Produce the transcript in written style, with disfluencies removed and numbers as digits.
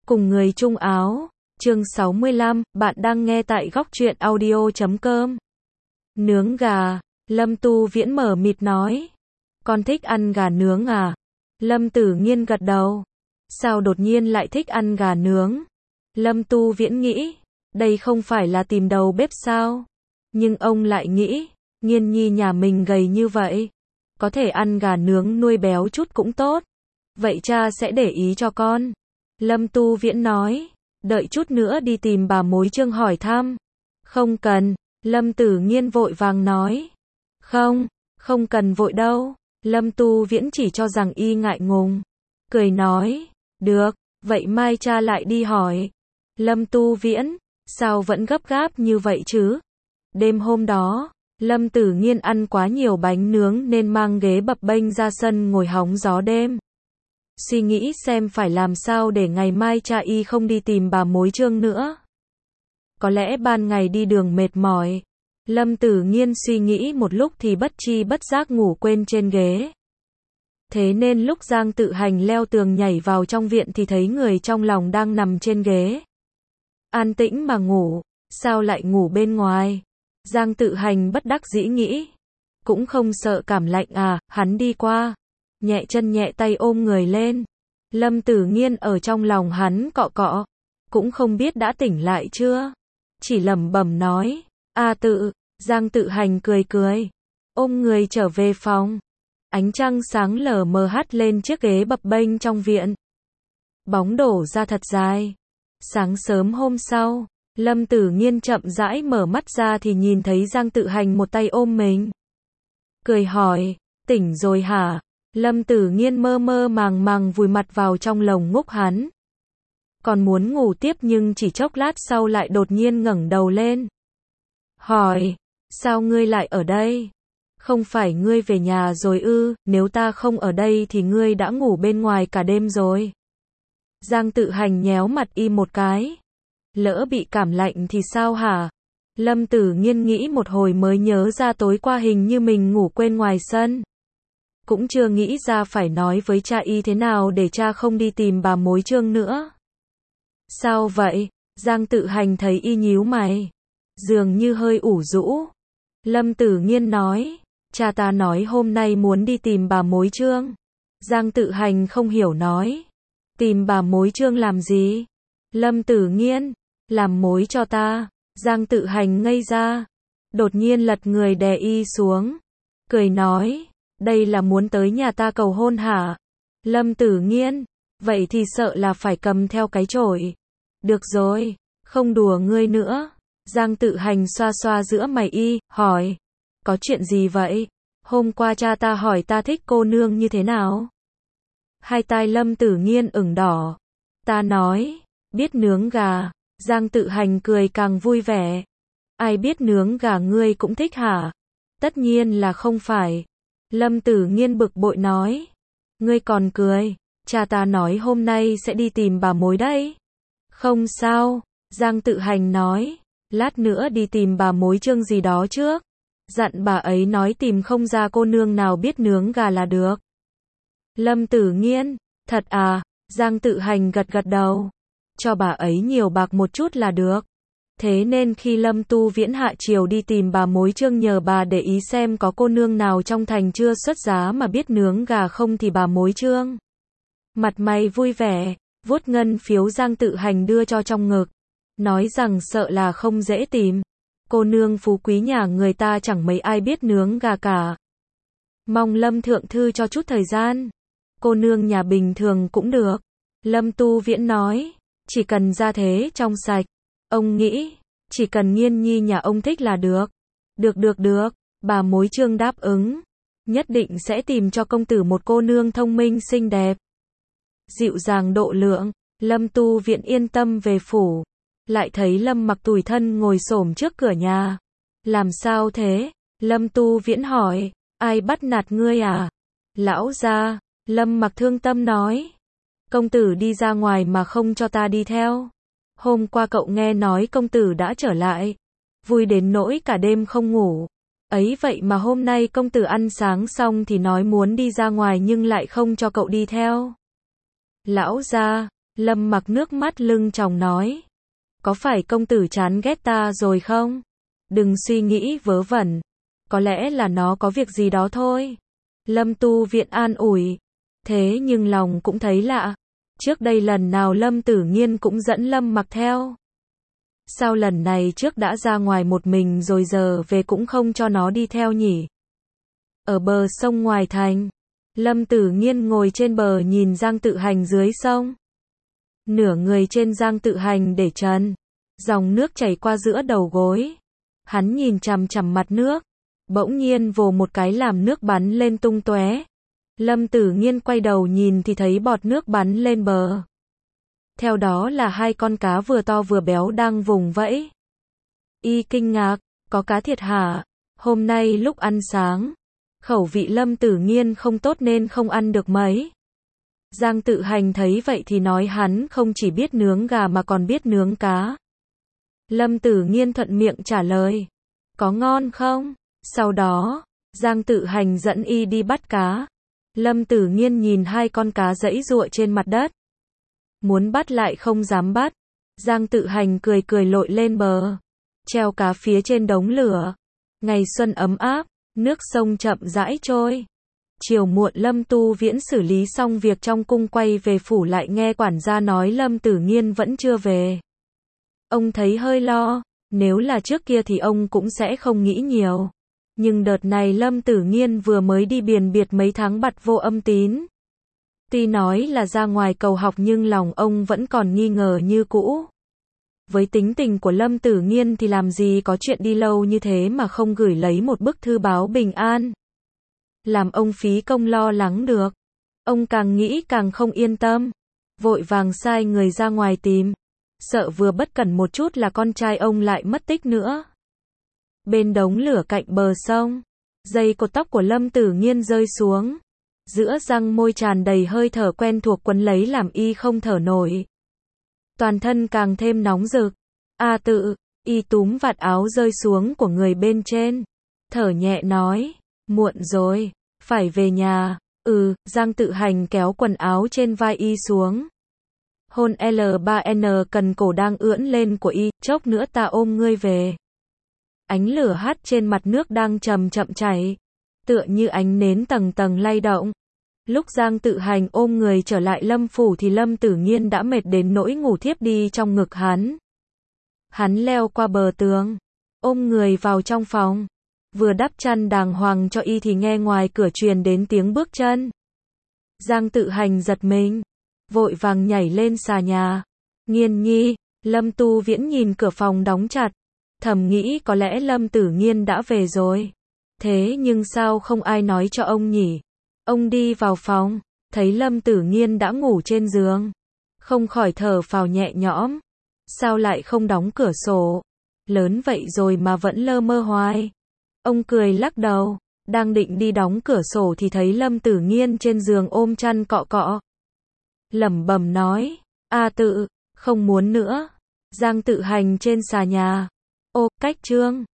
Cùng người chung áo, chương 65, bạn đang nghe tại góc truyện audio.com. Nướng gà, Lâm Tu Viễn mở mịt nói. Con thích ăn gà nướng à? Lâm Tử Nghiên gật đầu. Sao đột nhiên lại thích ăn gà nướng? Lâm Tu Viễn nghĩ, đây không phải là tìm đầu bếp sao? Nhưng ông lại nghĩ, Nghiên nhi nhà mình gầy như vậy, có thể ăn gà nướng nuôi béo chút cũng tốt. Vậy cha sẽ để ý cho con. Lâm Tu Viễn nói, đợi chút nữa đi tìm bà mối Trương hỏi thăm. Không cần, Lâm Tử Nghiên vội vàng nói. Không cần vội đâu. Lâm Tu Viễn chỉ cho rằng y ngại ngùng. Cười nói, được, vậy mai cha lại đi hỏi. Lâm Tu Viễn, sao vẫn gấp gáp như vậy chứ? Đêm hôm đó, Lâm Tử Nghiên ăn quá nhiều bánh nướng nên mang ghế bập bênh ra sân ngồi hóng gió đêm. Suy nghĩ xem phải làm sao để ngày mai cha y không đi tìm bà mối Trương nữa. Có lẽ ban ngày đi đường mệt mỏi. Lâm Tử Nghiên suy nghĩ một lúc thì bất tri bất giác ngủ quên trên ghế. Thế nên lúc Giang Tự Hành leo tường nhảy vào trong viện thì thấy người trong lòng đang nằm trên ghế. An tĩnh mà ngủ, sao lại ngủ bên ngoài? Giang Tự Hành bất đắc dĩ nghĩ. Cũng không sợ cảm lạnh à, hắn đi qua. Nhẹ chân nhẹ tay ôm người lên. Lâm Tử Nghiên ở trong lòng hắn cọ cọ. Cũng không biết đã tỉnh lại chưa. Chỉ lẩm bẩm nói. Giang Tự Hành cười cười. Ôm người trở về phòng. Ánh trăng sáng lờ mờ hắt lên chiếc ghế bập bênh trong viện. Bóng đổ ra thật dài. Sáng sớm hôm sau, Lâm Tử Nghiên chậm rãi mở mắt ra thì nhìn thấy Giang Tự Hành một tay ôm mình. Cười hỏi, tỉnh rồi hả? Lâm Tử Nghiên mơ mơ màng màng vùi mặt vào trong lồng ngúc hắn. Còn muốn ngủ tiếp nhưng chỉ chốc lát sau lại đột nhiên ngẩng đầu lên. Hỏi, sao ngươi lại ở đây? Không phải ngươi về nhà rồi ư? Nếu ta không ở đây thì ngươi đã ngủ bên ngoài cả đêm rồi. Giang Tự Hành nhéo mặt y một cái. Lỡ bị cảm lạnh thì sao hả? Lâm Tử Nghiên nghĩ một hồi mới nhớ ra tối qua hình như mình ngủ quên ngoài sân. Cũng chưa nghĩ ra phải nói với cha y thế nào để cha không đi tìm bà mối Trương nữa. Sao vậy? Giang Tự Hành thấy y nhíu mày. Dường như hơi ủ rũ. Lâm Tử Nghiên nói. Cha ta nói hôm nay muốn đi tìm bà mối Trương. Giang Tự Hành không hiểu nói. Tìm bà mối Trương làm gì? Lâm Tử Nghiên. Làm mối cho ta. Giang Tự Hành ngây ra. Đột nhiên lật người đè y xuống. Cười nói. Đây là muốn tới nhà ta cầu hôn hả? Lâm Tử Nghiên. Vậy thì sợ là phải cầm theo cái chổi. Được rồi, không đùa ngươi nữa. Giang Tự Hành xoa xoa giữa mày y, hỏi. Có chuyện gì vậy? Hôm qua cha ta hỏi ta thích cô nương như thế nào? Hai tai Lâm Tử Nghiên ửng đỏ. Ta nói, biết nướng gà. Giang Tự Hành cười càng vui vẻ. Ai biết nướng gà ngươi cũng thích hả? Tất nhiên là không phải. Lâm Tử Nghiên bực bội nói. Ngươi còn cười, cha ta nói hôm nay sẽ đi tìm bà mối đấy. Không sao, Giang Tự Hành nói. Lát nữa đi tìm bà mối Trương gì đó trước. Dặn bà ấy nói tìm không ra cô nương nào biết nướng gà là được. Lâm Tử Nghiên, thật à? Giang Tự Hành gật gật đầu. Cho bà ấy nhiều bạc một chút là được. Thế nên khi Lâm Tu Viễn hạ chiều đi tìm bà mối Trương nhờ bà để ý xem có cô nương nào trong thành chưa xuất giá mà biết nướng gà không thì bà mối Trương. Mặt mày vui vẻ, vuốt ngân phiếu Giang Tự Hành đưa cho trong ngực. Nói rằng sợ là không dễ tìm. Cô nương phú quý nhà người ta chẳng mấy ai biết nướng gà cả. Mong Lâm Thượng Thư cho chút thời gian. Cô nương nhà bình thường cũng được. Lâm Tu Viễn nói, chỉ cần gia thế trong sạch. Ông nghĩ, chỉ cần Nghiên nhi nhà ông thích là được. Được, bà mối Trương đáp ứng. Nhất định sẽ tìm cho công tử một cô nương thông minh xinh đẹp. Dịu dàng độ lượng, Lâm Tu Viễn yên tâm về phủ. Lại thấy Lâm Mặc tủi thân ngồi xổm trước cửa nhà. Làm sao thế? Lâm Tu Viễn hỏi, ai bắt nạt ngươi à? Lão gia, Lâm Mặc thương tâm nói. Công tử đi ra ngoài mà không cho ta đi theo. Hôm qua cậu nghe nói công tử đã trở lại. Vui đến nỗi cả đêm không ngủ. Ấy vậy mà hôm nay công tử ăn sáng xong thì nói muốn đi ra ngoài nhưng lại không cho cậu đi theo. Lão gia, Lâm Mặc nước mắt lưng tròng nói. Có phải công tử chán ghét ta rồi không? Đừng suy nghĩ vớ vẩn. Có lẽ là nó có việc gì đó thôi. Lâm Tu Viễn an ủi. Thế nhưng lòng cũng thấy lạ. Trước đây lần nào Lâm Tử Nghiên cũng dẫn Lâm Mặc theo. Sao lần này trước đã ra ngoài một mình rồi giờ về cũng không cho nó đi theo nhỉ? Ở bờ sông ngoài thành, Lâm Tử Nghiên ngồi trên bờ nhìn Giang Tự Hành dưới sông. Nửa người trên Giang Tự Hành để trần, dòng nước chảy qua giữa đầu gối. Hắn nhìn chằm chằm mặt nước, bỗng nhiên vồ một cái làm nước bắn lên tung tóe. Lâm Tử Nghiên quay đầu nhìn thì thấy bọt nước bắn lên bờ. Theo đó là hai con cá vừa to vừa béo đang vùng vẫy. Y kinh ngạc, có cá thiệt hả? Hôm nay lúc ăn sáng, khẩu vị Lâm Tử Nghiên không tốt nên không ăn được mấy. Giang Tự Hành thấy vậy thì nói hắn không chỉ biết nướng gà mà còn biết nướng cá. Lâm Tử Nghiên thuận miệng trả lời. Có ngon không? Sau đó, Giang Tự Hành dẫn y đi bắt cá. Lâm Tử Nghiên nhìn hai con cá giãy giụa trên mặt đất. Muốn bắt lại không dám bắt. Giang Tự Hành cười cười lội lên bờ. Treo cá phía trên đống lửa. Ngày xuân ấm áp, nước sông chậm rãi trôi. Chiều muộn Lâm Tu Viễn xử lý xong việc trong cung quay về phủ lại nghe quản gia nói Lâm Tử Nghiên vẫn chưa về. Ông thấy hơi lo, nếu là trước kia thì ông cũng sẽ không nghĩ nhiều. Nhưng đợt này Lâm Tử Nghiên vừa mới đi biền biệt mấy tháng bặt vô âm tín. Tuy nói là ra ngoài cầu học nhưng lòng ông vẫn còn nghi ngờ như cũ. Với tính tình của Lâm Tử Nghiên thì làm gì có chuyện đi lâu như thế mà không gửi lấy một bức thư báo bình an. Làm ông phí công lo lắng được. Ông càng nghĩ càng không yên tâm. Vội vàng sai người ra ngoài tìm. Sợ vừa bất cẩn một chút là con trai ông lại mất tích nữa. Bên đống lửa cạnh bờ sông, dây cột tóc của Lâm Tử Nghiên rơi xuống. Giữa răng môi tràn đầy hơi thở quen thuộc quấn lấy làm y không thở nổi. Toàn thân càng thêm nóng rực. Tự, y túm vạt áo rơi xuống của người bên trên. Thở nhẹ nói, muộn rồi, phải về nhà. Giang Tự Hành kéo quần áo trên vai y xuống. Hôn L3N cần cổ đang ưỡn lên của y, chốc nữa ta ôm ngươi về. Ánh lửa hắt trên mặt nước đang chậm chậm chảy, tựa như ánh nến tầng tầng lay động. Lúc Giang Tự Hành ôm người trở lại Lâm phủ thì Lâm Tử Nghiên đã mệt đến nỗi ngủ thiếp đi trong ngực hắn. Hắn leo qua bờ tường, ôm người vào trong phòng. Vừa đắp chăn đàng hoàng cho y thì nghe ngoài cửa truyền đến tiếng bước chân. Giang Tự Hành giật mình, vội vàng nhảy lên xà nhà. Nghiên nhi, Lâm Tu Viễn nhìn cửa phòng đóng chặt, thầm nghĩ có lẽ Lâm Tử Nghiên đã về rồi. Thế nhưng sao không ai nói cho ông nhỉ? Ông đi vào phòng, thấy Lâm Tử Nghiên đã ngủ trên giường. Không khỏi thở phào nhẹ nhõm. Sao lại không đóng cửa sổ? Lớn vậy rồi mà vẫn lơ mơ hoài. Ông cười lắc đầu, đang định đi đóng cửa sổ thì thấy Lâm Tử Nghiên trên giường ôm chăn cọ cọ. Lẩm bẩm nói, Tự, không muốn nữa. Giang Tự Hành trên xà nhà. Cách chương